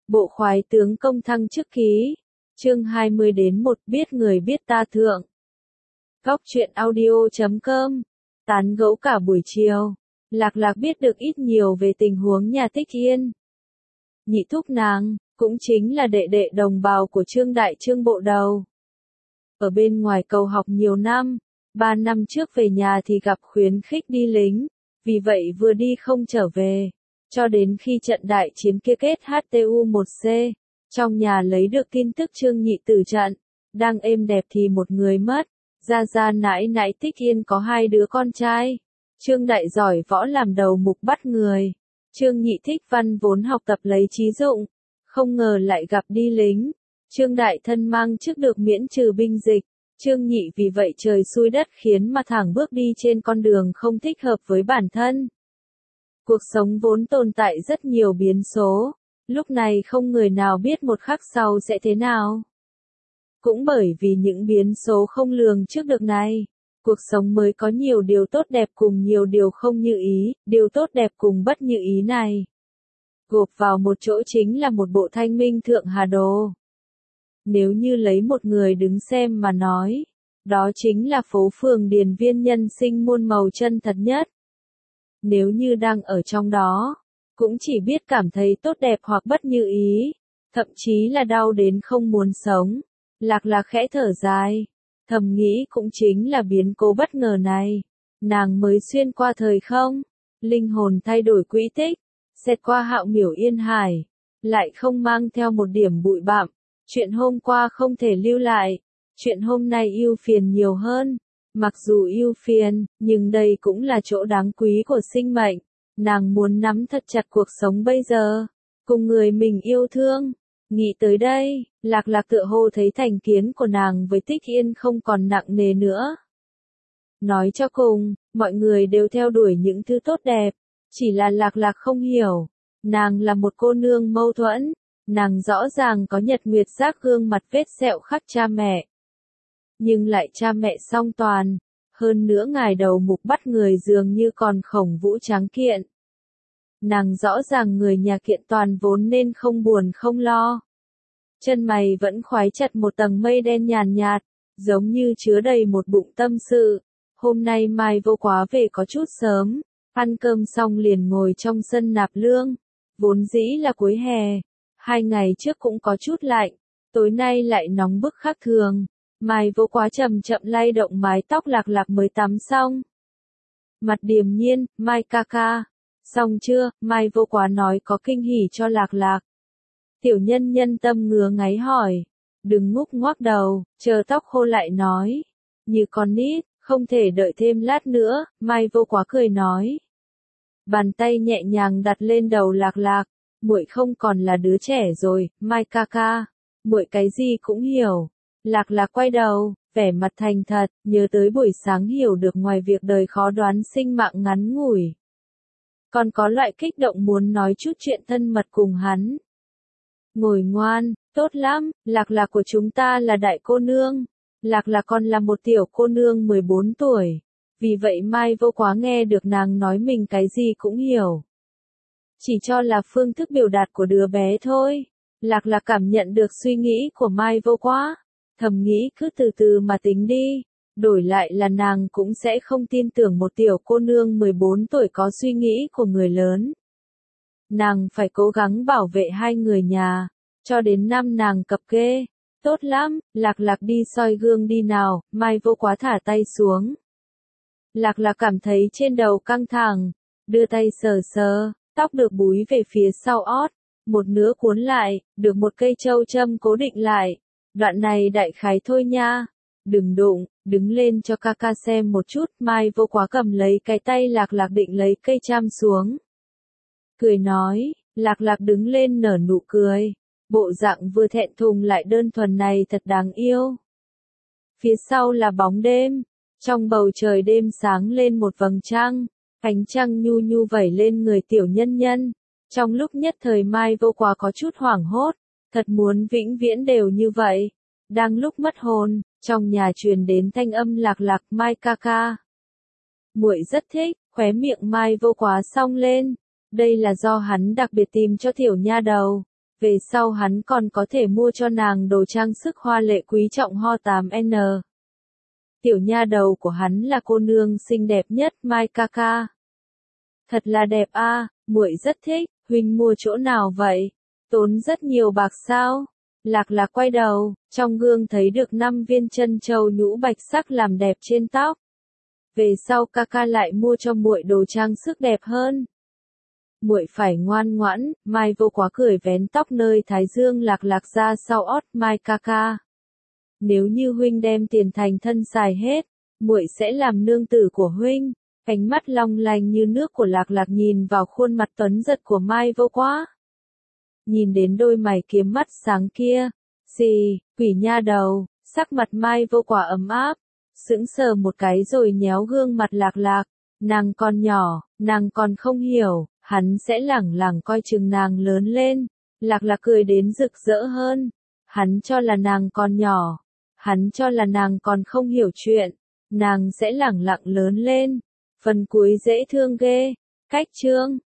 Bộ khoái tướng công thăng chức ký. Chương 20-1 biết người biết ta thượng. Góc truyện audio.com. Tán gẫu cả buổi chiều. Lạc Lạc biết được ít nhiều về tình huống nhà Tích Yên. Nhị thúc nàng, cũng chính là đệ đệ đồng bào của Trương Đại Trương bộ đầu. Ở bên ngoài cầu học nhiều năm, 3 năm trước về nhà thì gặp khuyến khích đi lính, vì vậy vừa đi không trở về. Cho đến khi trận đại chiến kia kết HTU-1C, trong nhà lấy được tin tức Trương Nhị tử trận, đang êm đẹp thì một người mất, ra nãi nãi Tích Yên có 2 đứa con trai. Trương Đại giỏi võ làm đầu mục bắt người, Trương Nhị thích văn vốn học tập lấy trí dụng, không ngờ lại gặp đi lính. Trương Đại thân mang chức được miễn trừ binh dịch, Trương Nhị vì vậy trời xui đất khiến mà thẳng bước đi trên con đường không thích hợp với bản thân. Cuộc sống vốn tồn tại rất nhiều biến số, lúc này không người nào biết một khắc sau sẽ thế nào. Cũng bởi vì những biến số không lường trước được này, cuộc sống mới có nhiều điều tốt đẹp cùng nhiều điều không như ý, điều tốt đẹp cùng bất như ý này. Gộp vào một chỗ chính là một bộ Thanh Minh Thượng Hà Đồ. Nếu như lấy một người đứng xem mà nói, đó chính là phố phường Điền Viên nhân sinh muôn màu chân thật nhất. Nếu như đang ở trong đó, cũng chỉ biết cảm thấy tốt đẹp hoặc bất như ý, thậm chí là đau đến không muốn sống. Lạc Lạc khẽ thở dài, thầm nghĩ cũng chính là biến cố bất ngờ này. Nàng mới xuyên qua thời không, linh hồn thay đổi quỹ tích, xẹt qua Hạo Miểu Yên Hải, lại không mang theo một điểm bụi bặm. Chuyện hôm qua không thể lưu lại, chuyện hôm nay ưu phiền nhiều hơn. Mặc dù ưu phiền, nhưng đây cũng là chỗ đáng quý của sinh mệnh. Nàng muốn nắm thật chặt cuộc sống bây giờ, cùng người mình yêu thương. Nghĩ tới đây, Lạc Lạc tựa hồ thấy thành kiến của nàng với Tích Yên không còn nặng nề nữa. Nói cho cùng, mọi người đều theo đuổi những thứ tốt đẹp, chỉ là Lạc Lạc không hiểu. Nàng là một cô nương mâu thuẫn, nàng rõ ràng có nhật nguyệt giác gương mặt vết sẹo khắc cha mẹ. Nhưng lại cha mẹ song toàn, hơn nữa ngài đầu mục bắt người dường như còn Khổng Vũ tráng kiện. Nàng rõ ràng người nhà kiện toàn vốn nên không buồn không lo. Chân mày vẫn khoái chặt một tầng mây đen nhàn nhạt, giống như chứa đầy một bụng tâm sự. Hôm nay Mai Vô Quá về có chút sớm, ăn cơm xong liền ngồi trong sân nạp lương. Vốn dĩ là cuối hè, 2 ngày trước cũng có chút lạnh, tối nay lại nóng bức khác thường. Mai Vô Quá chậm chậm lay động mái tóc Lạc Lạc mới tắm xong. Mặt điềm nhiên, Mai ca ca. Xong chưa? Mai Vô Quá nói có kinh hỉ cho Lạc Lạc. Tiểu nhân nhân tâm ngứa ngáy hỏi. Đừng ngúc ngoác đầu, chờ tóc khô lại nói. Như con nít, không thể đợi thêm lát nữa, Mai Vô Quá cười nói. Bàn tay nhẹ nhàng đặt lên đầu Lạc Lạc. Muội không còn là đứa trẻ rồi, Mai ca ca. Muội cái gì cũng hiểu. Lạc Lạc quay đầu, vẻ mặt thành thật, nhớ tới buổi sáng hiểu được ngoài việc đời khó đoán sinh mạng ngắn ngủi. Còn có loại kích động muốn nói chút chuyện thân mật cùng hắn. Ngồi ngoan, tốt lắm, Lạc Lạc của chúng ta là đại cô nương. Lạc Lạc còn là một tiểu cô nương 14 tuổi. Vì vậy Mai Vô Quá nghe được nàng nói mình cái gì cũng hiểu. Chỉ cho là phương thức biểu đạt của đứa bé thôi. Lạc Lạc cảm nhận được suy nghĩ của Mai Vô Quá. Thầm nghĩ cứ từ từ mà tính đi, đổi lại là nàng cũng sẽ không tin tưởng một tiểu cô nương 14 tuổi có suy nghĩ của người lớn. Nàng phải cố gắng bảo vệ 2 người nhà, cho đến năm nàng cập kê. Tốt lắm, Lạc Lạc đi soi gương đi nào, Mai Vô Quá thả tay xuống. Lạc Lạc cảm thấy trên đầu căng thẳng, đưa tay sờ sờ, tóc được búi về phía sau ót, một nửa cuốn lại, được một cây châu châm cố định lại. Đoạn này đại khái thôi nha. Đừng đụng, đứng lên cho ca ca xem một chút. Mai Vô Quá cầm lấy cái tay Lạc Lạc định lấy cây châm xuống. Cười nói, Lạc Lạc đứng lên nở nụ cười. Bộ dạng vừa thẹn thùng lại đơn thuần này thật đáng yêu. Phía sau là bóng đêm. Trong bầu trời đêm sáng lên một vầng trăng. Ánh trăng nhu nhu vẩy lên người tiểu nhân nhân. Trong lúc nhất thời Mai Vô Quá có chút hoảng hốt. Thật muốn vĩnh viễn đều như vậy. Đang lúc mất hồn, trong nhà truyền đến thanh âm Lạc Lạc Mai ca ca. Muội rất thích, khóe miệng Mai Vô Quá song lên. Đây là do hắn đặc biệt tìm cho tiểu nha đầu. Về sau hắn còn có thể mua cho nàng đồ trang sức hoa lệ quý trọng ho 8N. Tiểu nha đầu của hắn là cô nương xinh đẹp nhất, Mai Kaka. Thật là đẹp a, muội rất thích, huynh mua chỗ nào vậy? Tốn rất nhiều bạc sao? Lạc Lạc quay đầu, trong gương thấy được 5 viên chân châu nhũ bạch sắc làm đẹp trên tóc. Về sau Kaka lại mua cho muội đồ trang sức đẹp hơn. Muội phải ngoan ngoãn, Mai Vô Quá cười vén tóc nơi thái dương Lạc Lạc ra sau ót Mai Kaka. Nếu như huynh đem tiền thành thân xài hết, muội sẽ làm nương tử của huynh. Ánh mắt long lanh như nước của Lạc Lạc nhìn vào khuôn mặt tuấn giật của Mai Vô Quá. Nhìn đến đôi mày kiếm mắt sáng kia, gì, quỷ nha đầu, sắc mặt Mai Vô Quá ấm áp, sững sờ một cái rồi nhéo gương mặt Lạc Lạc. Nàng còn nhỏ, nàng còn không hiểu, hắn sẽ lẳng lặng coi chừng nàng lớn lên. Lạc Lạc cười đến rực rỡ hơn. Hắn cho là nàng còn nhỏ, hắn cho là nàng còn không hiểu chuyện, nàng sẽ lẳng lặng lớn lên. Phần cuối dễ thương ghê. Cách chương